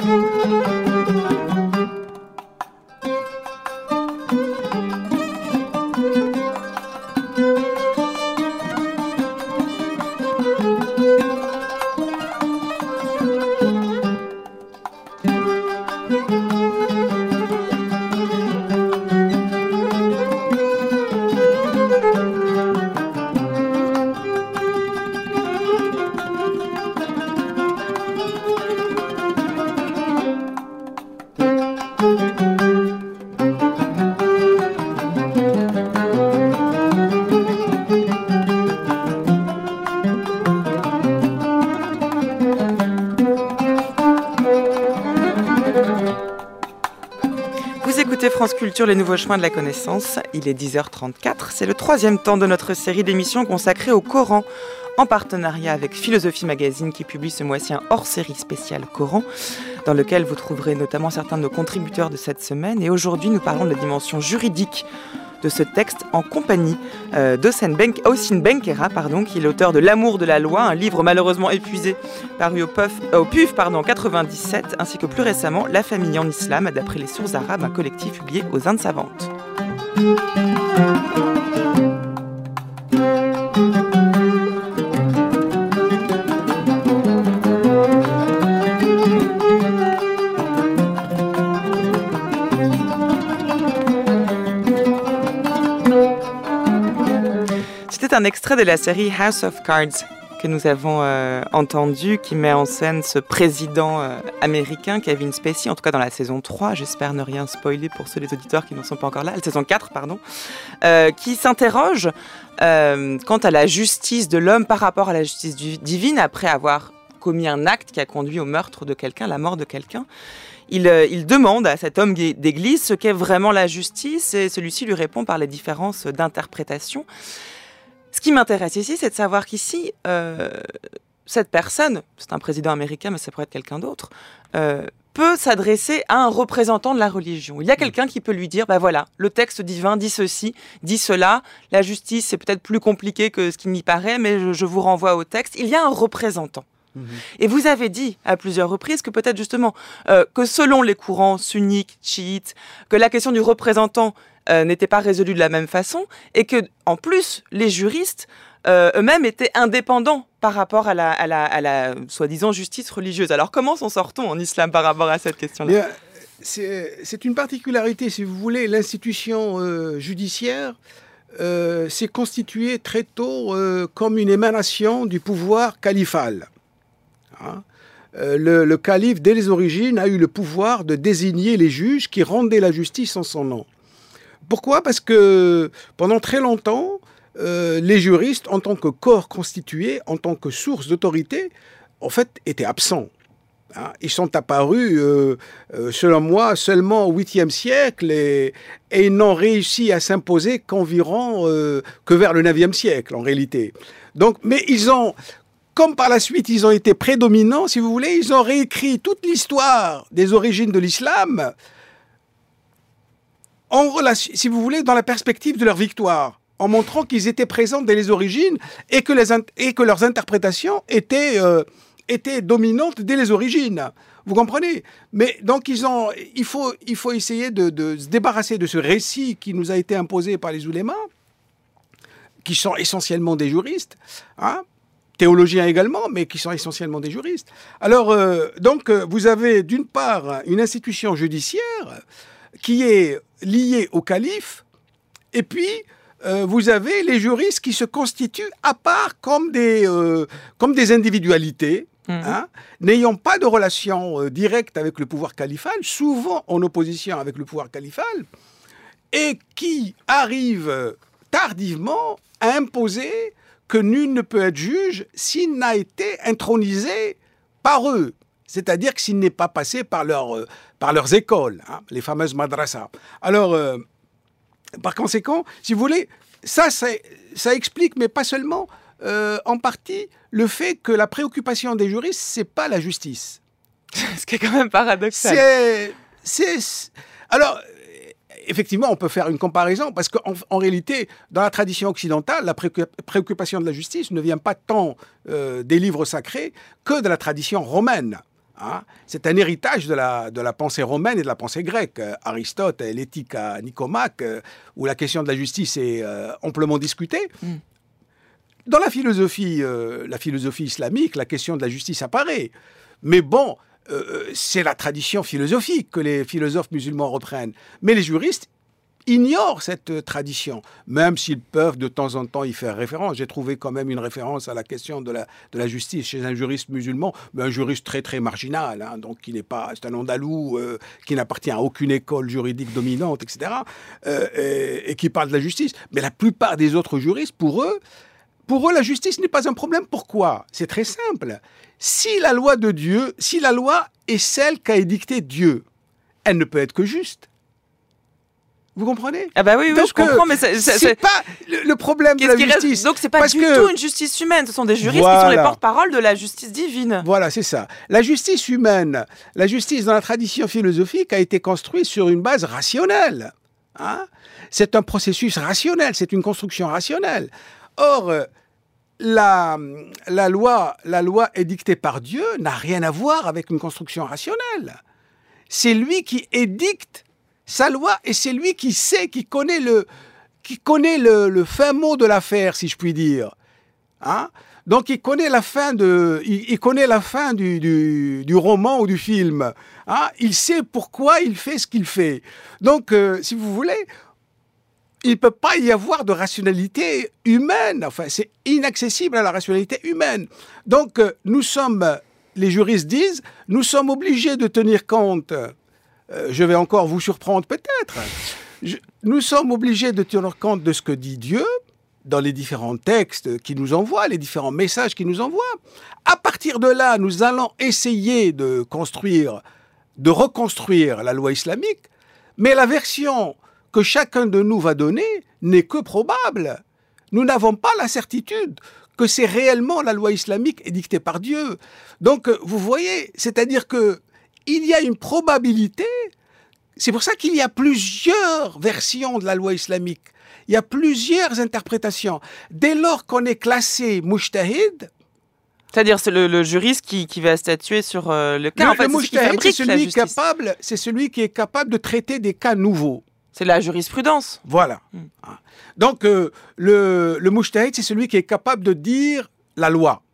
France Culture, les nouveaux chemins de la connaissance. Il est 10h34. C'est le 3e temps de notre série d'émissions consacrée au Coran, en partenariat avec Philosophie Magazine qui publie ce mois-ci un hors-série spécial Coran, dans lequel vous trouverez notamment certains de nos contributeurs de cette semaine. Et aujourd'hui, nous parlons de la dimension juridique de ce texte en compagnie d'Hossein Benkera, qui est l'auteur de L'amour de la loi, un livre malheureusement épuisé paru au PUF 97, ainsi que plus récemment La famille en islam, d'après les sources arabes, un collectif publié aux Indes savantes. C'était un extrait de la série House of Cards que nous avons entendu, qui met en scène ce président américain, Kevin Spacey, en tout cas dans la saison 3, j'espère ne rien spoiler pour ceux des auditeurs qui n'en sont pas encore là, la saison 4, pardon, qui s'interroge quant à la justice de l'homme par rapport à la justice divine, après avoir commis un acte qui a conduit au meurtre de quelqu'un, la mort de quelqu'un. Il demande à cet homme d'église ce qu'est vraiment la justice, et celui-ci lui répond par les différences d'interprétation. Ce qui m'intéresse ici, c'est de savoir qu'ici, cette personne, c'est un président américain, mais ça pourrait être quelqu'un d'autre, peut s'adresser à un représentant de la religion. Il y a quelqu'un qui peut lui dire, voilà, le texte divin dit ceci, dit cela, la justice c'est peut-être plus compliqué que ce qui m'y paraît, mais je vous renvoie au texte. Il y a un représentant. Et vous avez dit à plusieurs reprises que peut-être justement que selon les courants sunnites, chiites, que la question du représentant n'était pas résolue de la même façon, et que en plus les juristes eux-mêmes étaient indépendants par rapport à la soi-disant justice religieuse. Alors comment s'en sort-on en islam par rapport à cette question-là ? Bien, c'est une particularité, si vous voulez. L'institution judiciaire s'est constituée très tôt comme une émanation du pouvoir califal. Le calife, dès les origines, a eu le pouvoir de désigner les juges qui rendaient la justice en son nom. Pourquoi ? Parce que pendant très longtemps, les juristes, en tant que corps constitué, en tant que source d'autorité, en fait, étaient absents. Ils sont apparus, selon moi, seulement au 8e siècle et ils n'ont réussi à s'imposer que vers le 9e siècle, en réalité. Donc, mais comme par la suite, ils ont été prédominants, si vous voulez, ils ont réécrit toute l'histoire des origines de l'islam, si vous voulez, dans la perspective de leur victoire, en montrant qu'ils étaient présents dès les origines et que leurs interprétations étaient dominantes dès les origines. Vous comprenez ? Mais donc, il faut essayer de se débarrasser de ce récit qui nous a été imposé par les oulémas, qui sont essentiellement des juristes, théologiens également, mais qui sont essentiellement des juristes. Alors, donc, vous avez d'une part une institution judiciaire qui est liée au calife, et puis vous avez les juristes qui se constituent à part comme des individualités, n'ayant pas de relation directe avec le pouvoir califal, souvent en opposition avec le pouvoir califal, et qui arrivent tardivement à imposer que nul ne peut être juge s'il n'a été intronisé par eux. C'est-à-dire que s'il n'est pas passé par leurs écoles, les fameuses madrasas. Alors, par conséquent, si vous voulez, ça explique, mais pas seulement, en partie, le fait que la préoccupation des juristes, c'est pas la justice. Ce qui est quand même paradoxal. Alors, effectivement, on peut faire une comparaison, parce qu'en réalité, dans la tradition occidentale, la préoccupation de la justice ne vient pas tant des livres sacrés que de la tradition romaine. C'est un héritage de la pensée romaine et de la pensée grecque. Aristote, l'éthique à Nicomaque, où la question de la justice est amplement discutée. Dans la philosophie islamique, la question de la justice apparaît. Mais bon, c'est la tradition philosophique que les philosophes musulmans reprennent. Mais les juristes ignorent cette tradition, même s'ils peuvent de temps en temps y faire référence. J'ai trouvé quand même une référence à la question de la justice chez un juriste musulman, mais un juriste très très marginal, donc c'est un andalou qui n'appartient à aucune école juridique dominante, etc., et qui parle de la justice. Mais la plupart des autres juristes, pour eux, la justice n'est pas un problème. Pourquoi ? C'est très simple. Si la loi est celle qu'a édictée Dieu, elle ne peut être que juste. Vous comprenez ? Ah bah oui, donc, je comprends, mais c'est pas le problème de la justice. Donc c'est pas du tout une justice humaine, ce sont des juristes qui sont les porte-parole de la justice divine. Voilà, c'est ça. La justice humaine, la justice dans la tradition philosophique a été construite sur une base rationnelle. C'est un processus rationnel, c'est une construction rationnelle. Or, la loi édictée par Dieu n'a rien à voir avec une construction rationnelle. C'est lui qui édicte sa loi et c'est lui qui sait, qui connaît le fin mot de l'affaire, si je puis dire. Donc il connaît la fin du roman ou du film. Il sait pourquoi il fait ce qu'il fait. Donc, si vous voulez, il ne peut pas y avoir de rationalité humaine. Enfin, c'est inaccessible à la rationalité humaine. Donc, les juristes disent, nous sommes obligés de tenir compte, je vais encore vous surprendre peut-être, nous sommes obligés de tenir compte de ce que dit Dieu dans les différents textes qu'il nous envoie, les différents messages qu'il nous envoie. À partir de là, nous allons essayer de reconstruire la loi islamique, mais la version que chacun de nous va donner n'est que probable. Nous n'avons pas la certitude que c'est réellement la loi islamique édictée par Dieu. Donc, vous voyez, c'est-à-dire qu'il y a une probabilité. C'est pour ça qu'il y a plusieurs versions de la loi islamique. Il y a plusieurs interprétations. Dès lors qu'on est classé mujtahid, c'est-à-dire c'est le juriste qui va statuer sur le cas. Le mujtahid, c'est celui qui est capable de traiter des cas nouveaux. C'est la jurisprudence. Voilà. Donc, le mujtahid, c'est celui qui est capable de dire la loi.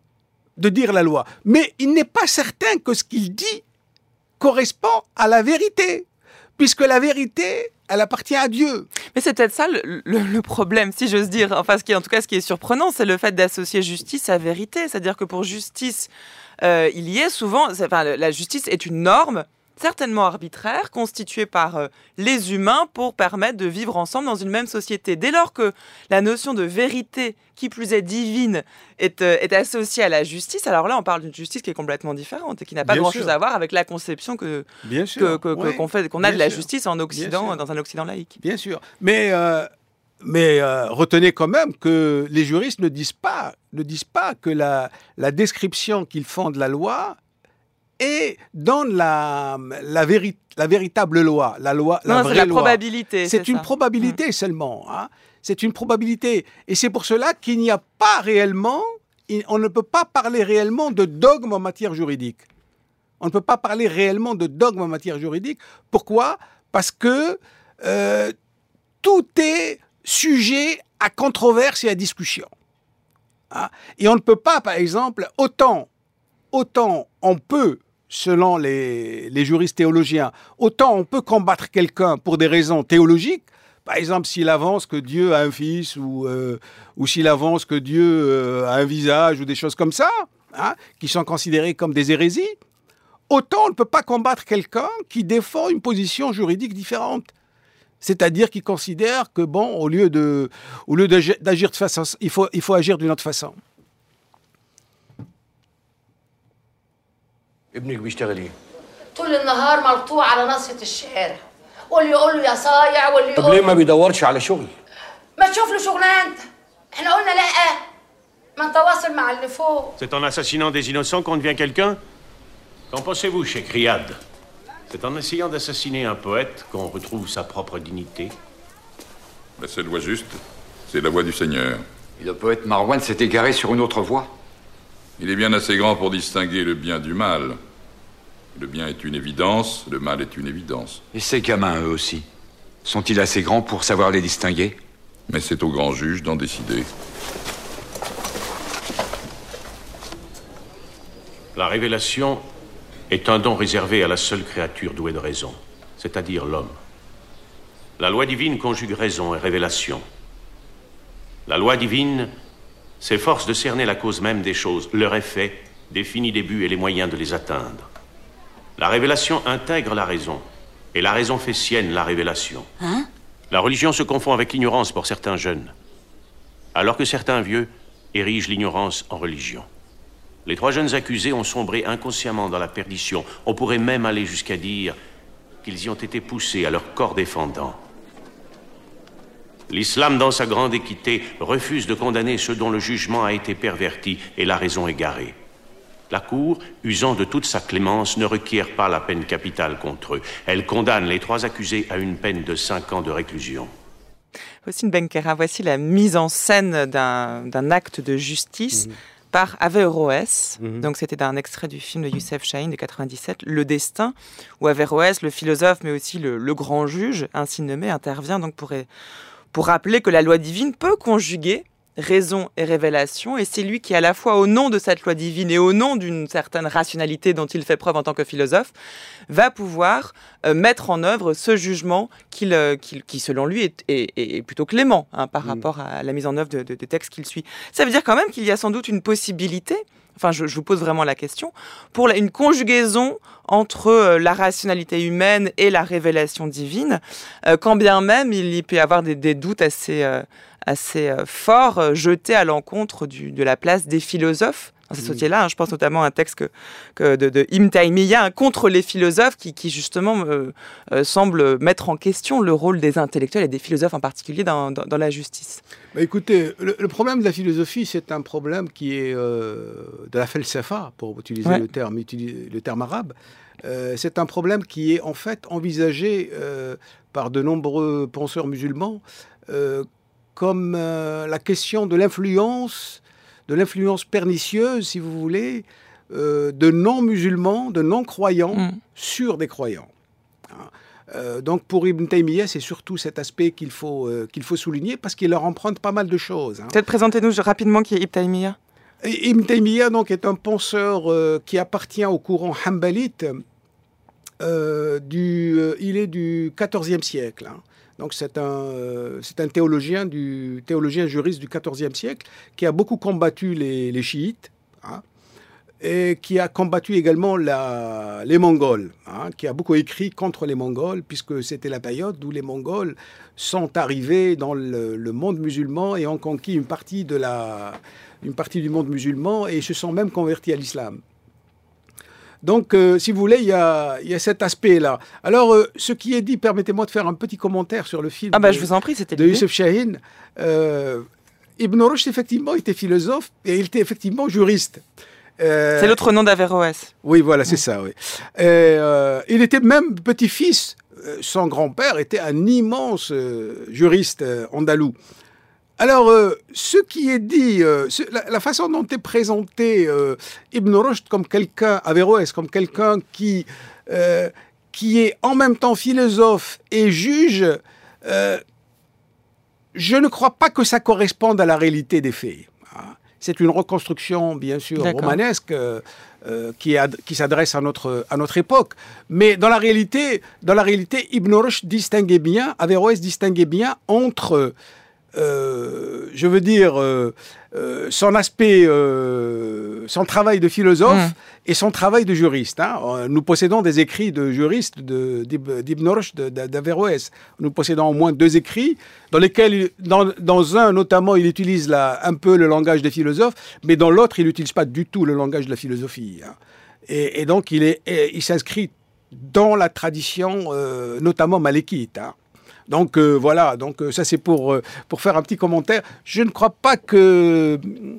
Mais il n'est pas certain que ce qu'il dit correspond à la vérité, puisque la vérité, elle appartient à Dieu. Mais c'est peut-être ça le problème, si j'ose dire. Enfin, ce qui est surprenant, c'est le fait d'associer justice à vérité. C'est-à-dire que pour justice, il y est souvent... la justice est une norme certainement arbitraire, constituée par les humains pour permettre de vivre ensemble dans une même société. Dès lors que la notion de vérité, qui plus est divine, est associée à la justice, alors là, on parle d'une justice qui est complètement différente et qui n'a pas grand-chose à voir avec la conception qu'on a de la justice en Occident, dans un Occident laïque. Bien sûr. Mais retenez quand même que les juristes ne disent pas que la description qu'ils font de la loi et donne la véritable loi, la vraie loi. C'est la probabilité. C'est une probabilité seulement. Hein. C'est une probabilité. Et c'est pour cela qu'il n'y a pas réellement, on ne peut pas parler réellement de dogme en matière juridique. On ne peut pas parler réellement de dogme en matière juridique. Pourquoi ? Parce que tout est sujet à controverse et à discussion. Hein. Et on ne peut pas, par exemple, autant on peut, selon les juristes théologiens, autant on peut combattre quelqu'un pour des raisons théologiques, par exemple s'il avance que Dieu a un fils ou s'il avance que Dieu a un visage ou des choses comme ça, hein, qui sont considérées comme des hérésies, autant on ne peut pas combattre quelqu'un qui défend une position juridique différente. C'est-à-dire qui considère que, bon, au lieu d'agir de façon, il faut agir d'une autre façon. ابنك بيشتغل ايه؟ طول النهار ملطوع على ناصية الشارع واللي يقول له يا صايع واللي طب ليه ما بيدورش على شغل؟ ما تشوف له شغلانه انت احنا قلنا لا ما انت واصل مع اللي فوق. C'est en assassinant des innocents qu'on devient quelqu'un? Qu'en pensez-vous, Cheikh Riyad? C'est en essayant d'assassiner un poète qu'on retrouve sa propre dignité? La seule voie juste, c'est la voie du Seigneur. Et le poète Marwan s'est égaré sur une autre voie. Il est bien assez grand pour distinguer le bien du mal. Le bien est une évidence, le mal est une évidence. Et ces gamins, eux aussi, sont-ils assez grands pour savoir les distinguer? Mais c'est au grand juge d'en décider. La révélation est un don réservé à la seule créature douée de raison, c'est-à-dire l'homme. La loi divine conjugue raison et révélation. La loi divine s'efforce de cerner la cause même des choses, leur effet, définit les buts et les moyens de les atteindre. La révélation intègre la raison, et la raison fait sienne la révélation. Hein? La religion se confond avec l'ignorance pour certains jeunes, alors que certains vieux érigent l'ignorance en religion. Les trois jeunes accusés ont sombré inconsciemment dans la perdition. On pourrait même aller jusqu'à dire qu'ils y ont été poussés à leur corps défendant. L'islam, dans sa grande équité, refuse de condamner ceux dont le jugement a été perverti et la raison égarée. La Cour, usant de toute sa clémence, ne requiert pas la peine capitale contre eux. Elle condamne les trois accusés à une peine de 5 ans de réclusion. Hossein Benkera, voici la mise en scène d'un acte de justice par Averroès. Donc c'était un extrait du film de Youssef Chahine de 97, Le Destin, où Averroès, le philosophe, mais aussi le grand juge, ainsi nommé, intervient donc pour rappeler que la loi divine peut conjuguer raison et révélation, et c'est lui qui, à la fois au nom de cette loi divine et au nom d'une certaine rationalité dont il fait preuve en tant que philosophe, va pouvoir mettre en œuvre ce jugement qui, selon lui, est plutôt clément par rapport à la mise en œuvre de textes qu'il suit. Ça veut dire quand même qu'il y a sans doute une possibilité, enfin je vous pose vraiment la question, pour une conjugaison entre la rationalité humaine et la révélation divine, quand bien même il y peut y avoir des doutes assez forts jetés à l'encontre de la place des philosophes dans cette société-là. Je pense notamment à un texte de Ibn Taymiyyah contre les philosophes qui justement semble mettre en question le rôle des intellectuels et des philosophes en particulier dans la justice. Écoutez, le problème de la philosophie, c'est un problème qui est de la falsafa, pour utiliser le terme arabe. C'est un problème qui est en fait envisagé par de nombreux penseurs musulmans comme la question de l'influence pernicieuse, si vous voulez, de non-musulmans, de non-croyants sur des croyants. Donc pour Ibn Taymiyyah, c'est surtout cet aspect qu'il faut souligner parce qu'il leur emprunte pas mal de choses. Peut-être présentez-nous rapidement qui est Ibn Taymiyyah. Ibn Taymiyyah donc, est un penseur qui appartient au courant hanbalite. Il est du XIVe siècle. Donc c'est un théologien juriste du XIVe siècle qui a beaucoup combattu les chiites et qui a combattu également les Mongols, qui a beaucoup écrit contre les Mongols puisque c'était la période où les Mongols sont arrivés dans le monde musulman et ont conquis une partie du monde musulman et se sont même convertis à l'islam. Donc, si vous voulez, il y a cet aspect-là. Alors, ce qui est dit, permettez-moi de faire un petit commentaire sur le film je vous en prie, c'était de Youssef Chahine. Ibn Rushd, effectivement, était philosophe et il était effectivement juriste. C'est l'autre nom d'Averroès. Oui, voilà, c'est ça, oui. Il était même petit-fils. Son grand-père était un immense juriste andalou. Alors, ce qui est dit, la façon dont est présenté Ibn Rushd comme quelqu'un, Averroès, comme quelqu'un qui est en même temps philosophe et juge, je ne crois pas que ça corresponde à la réalité des faits. C'est une reconstruction, bien sûr, romanesque qui s'adresse à notre époque. Mais dans la réalité, Ibn Rushd distinguait bien, Averroès distinguait bien entre... je veux dire, son aspect, son travail de philosophe et son travail de juriste. Nous possédons des écrits de juristes d'Ibn Rushd, d'Averroès. Nous possédons au moins 2 écrits dans lesquels, dans un notamment, il utilise un peu le langage des philosophes, mais dans l'autre, il n'utilise pas du tout le langage de la philosophie. Et donc, il s'inscrit dans la tradition, notamment malékite. Donc voilà, donc ça c'est pour faire un petit commentaire. Je ne crois pas que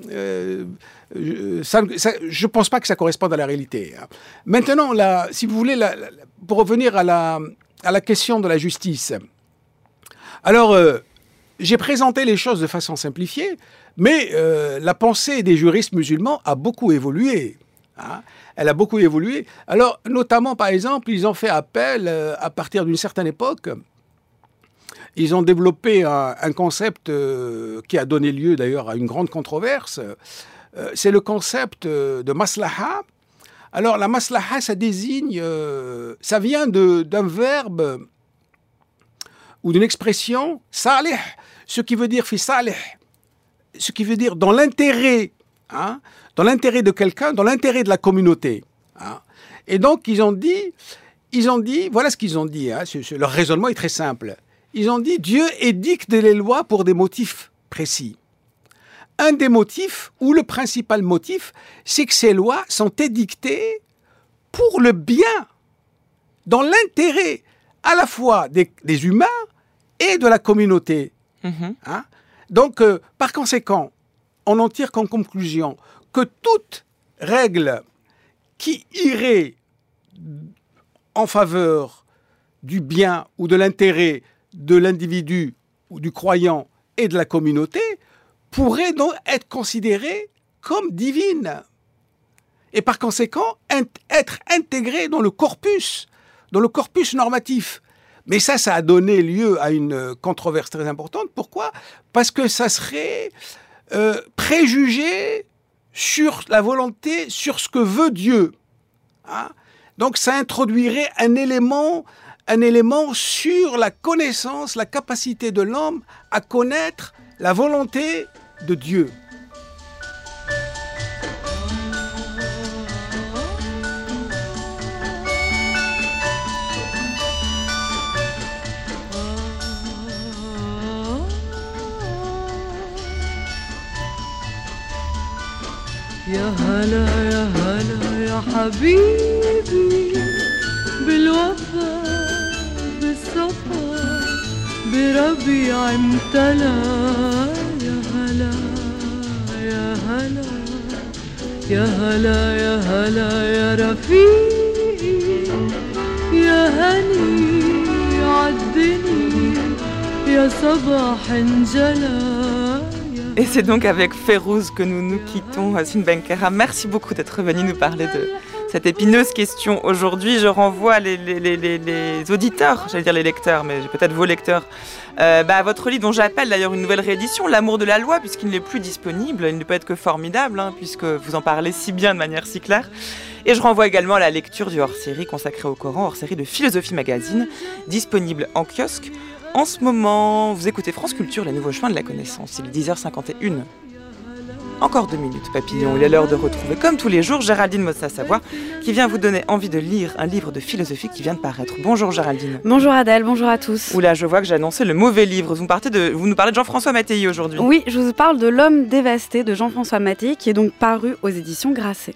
je pense pas que ça corresponde à la réalité. Maintenant, si vous voulez, pour revenir à la question de la justice. Alors, j'ai présenté les choses de façon simplifiée, mais la pensée des juristes musulmans a beaucoup évolué. Elle a beaucoup évolué. Alors, notamment, par exemple, ils ont fait appel à partir d'une certaine époque. Ils ont développé un concept qui a donné lieu d'ailleurs à une grande controverse. C'est le concept de maslaha. Alors la maslaha, ça désigne, ça vient d'un verbe ou d'une expression salih, ce qui veut dire fi salih, ce qui veut dire dans l'intérêt de quelqu'un, dans l'intérêt de la communauté. Et donc ils ont dit, voilà ce qu'ils ont dit. Leur raisonnement est très simple. Ils ont dit, Dieu édicte les lois pour des motifs précis. Un des motifs, ou le principal motif, c'est que ces lois sont édictées pour le bien, dans l'intérêt à la fois des humains et de la communauté. Donc, par conséquent, on en tire comme conclusion que toute règle qui irait en faveur du bien ou de l'intérêt de l'individu ou du croyant et de la communauté pourrait donc être considérée comme divine et par conséquent être intégrée dans le corpus normatif. Mais ça a donné lieu à une controverse très importante. Pourquoi ? Parce que ça serait préjugé sur la volonté, sur ce que veut Dieu. Donc ça introduirait un élément un élément sur la connaissance, la capacité de l'homme à connaître la volonté de Dieu. يا هلا يا هلا يا حبيبي بالوفا بالصفا بربيع امتلا يا هلا يا هلا يا هلا يا هلا يا رفيقي يا هني عالدنيا يا صباح انجلا. Et c'est donc avec Férouz que nous nous quittons, Hossein Benkera. Merci beaucoup d'être venu nous parler de cette épineuse question aujourd'hui. Je renvoie les auditeurs, j'allais dire les lecteurs, mais peut-être vos lecteurs, à votre livre dont j'appelle d'ailleurs une nouvelle réédition, L'amour de la loi, puisqu'il n'est plus disponible. Il ne peut être que formidable, puisque vous en parlez si bien de manière si claire. Et je renvoie également à la lecture du hors-série consacré au Coran, hors-série de Philosophie Magazine, disponible en kiosque. En ce moment, vous écoutez France Culture, les nouveaux chemins de la connaissance. Il est 10h51. Encore 2 minutes, papillon. Il est l'heure de retrouver, comme tous les jours, Géraldine Mossa-Savoie, qui vient vous donner envie de lire un livre de philosophie qui vient de paraître. Bonjour Géraldine. Bonjour Adèle, bonjour à tous. Oula, je vois que j'ai annoncé le mauvais livre. Vous nous parlez de Jean-François Mattei aujourd'hui. Oui, je vous parle de L'homme dévasté de Jean-François Mattei, qui est donc paru aux éditions Grasset.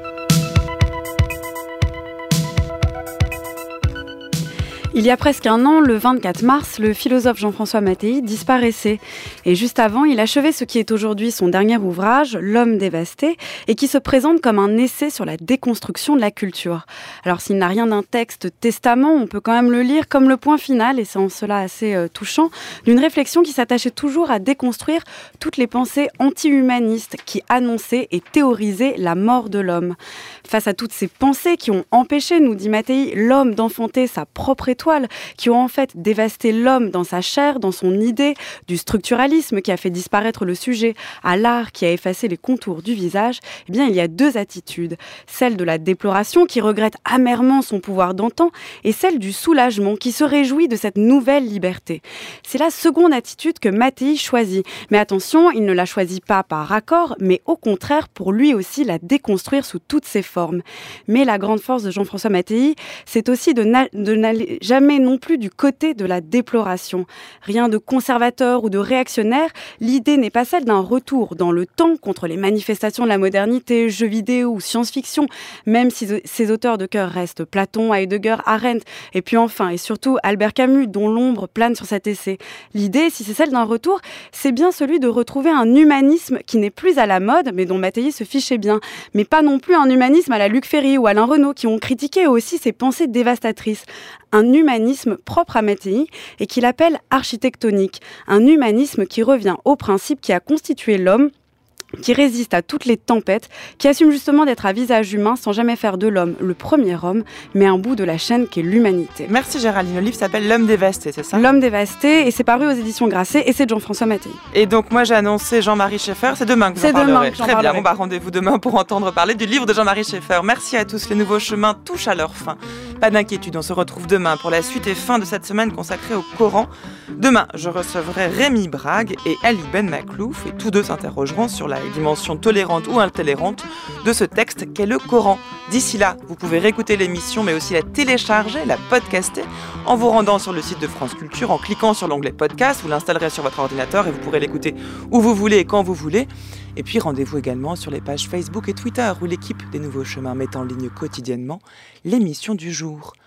Il y a presque un an, le 24 mars, le philosophe Jean-François Mattei disparaissait. Et juste avant, il achevait ce qui est aujourd'hui son dernier ouvrage, L'homme dévasté, et qui se présente comme un essai sur la déconstruction de la culture. Alors s'il n'a rien d'un texte testament, on peut quand même le lire comme le point final, et c'est en cela assez touchant, d'une réflexion qui s'attachait toujours à déconstruire toutes les pensées anti-humanistes qui annonçaient et théorisaient la mort de l'homme. Face à toutes ces pensées qui ont empêché, nous dit Mattei, l'homme d'enfanter sa propre étoile, qui ont en fait dévasté l'homme dans sa chair, dans son idée, du structuralisme qui a fait disparaître le sujet, à l'art qui a effacé les contours du visage, eh bien il y a 2 attitudes. Celle de la déploration qui regrette amèrement son pouvoir d'antan et celle du soulagement qui se réjouit de cette nouvelle liberté. C'est la seconde attitude que Mattei choisit. Mais attention, il ne la choisit pas par raccord, mais au contraire pour lui aussi la déconstruire sous toutes ses formes. Mais la grande force de Jean-François Mattei, c'est aussi de n'aller jamais non plus du côté de la déploration. Rien de conservateur ou de réactionnaire, l'idée n'est pas celle d'un retour dans le temps contre les manifestations de la modernité, jeux vidéo ou science-fiction, même si ces auteurs de cœur restent Platon, Heidegger, Arendt, et puis enfin et surtout Albert Camus, dont l'ombre plane sur cet essai. L'idée, si c'est celle d'un retour, c'est bien celui de retrouver un humanisme qui n'est plus à la mode, mais dont Mattei se fichait bien, mais pas non plus un humanisme à la Luc Ferry ou Alain Renaud, qui ont critiqué aussi ses pensées dévastatrices. Un humanisme propre à Mattei et qu'il appelle architectonique. Un humanisme qui revient au principe qui a constitué l'homme, qui résiste à toutes les tempêtes, qui assume justement d'être à visage humain sans jamais faire de l'homme le premier homme, mais un bout de la chaîne qu'est l'humanité. Merci Géraldine. Le livre s'appelle L'homme dévasté, c'est ça ? L'homme dévasté, et c'est paru aux éditions Grasset, et c'est de Jean-François Mattei. Et donc moi j'ai annoncé Jean-Marie Schaeffer, c'est demain que vous en parlerez. Très bien, bon rendez-vous demain pour entendre parler du livre de Jean-Marie Schaeffer. Merci à tous, les nouveaux chemins touchent à leur fin. Pas d'inquiétude, on se retrouve demain pour la suite et fin de cette semaine consacrée au Coran. Demain, je recevrai Rémi Brague et Ali Ben Maklouf, et tous deux s'interrogeront sur la dimension tolérante ou intolérante de ce texte qu'est le Coran. D'ici là, vous pouvez réécouter l'émission, mais aussi la télécharger, la podcaster, en vous rendant sur le site de France Culture, en cliquant sur l'onglet podcast, vous l'installerez sur votre ordinateur et vous pourrez l'écouter où vous voulez et quand vous voulez. Et puis rendez-vous également sur les pages Facebook et Twitter, où l'équipe des Nouveaux Chemins met en ligne quotidiennement l'émission du jour.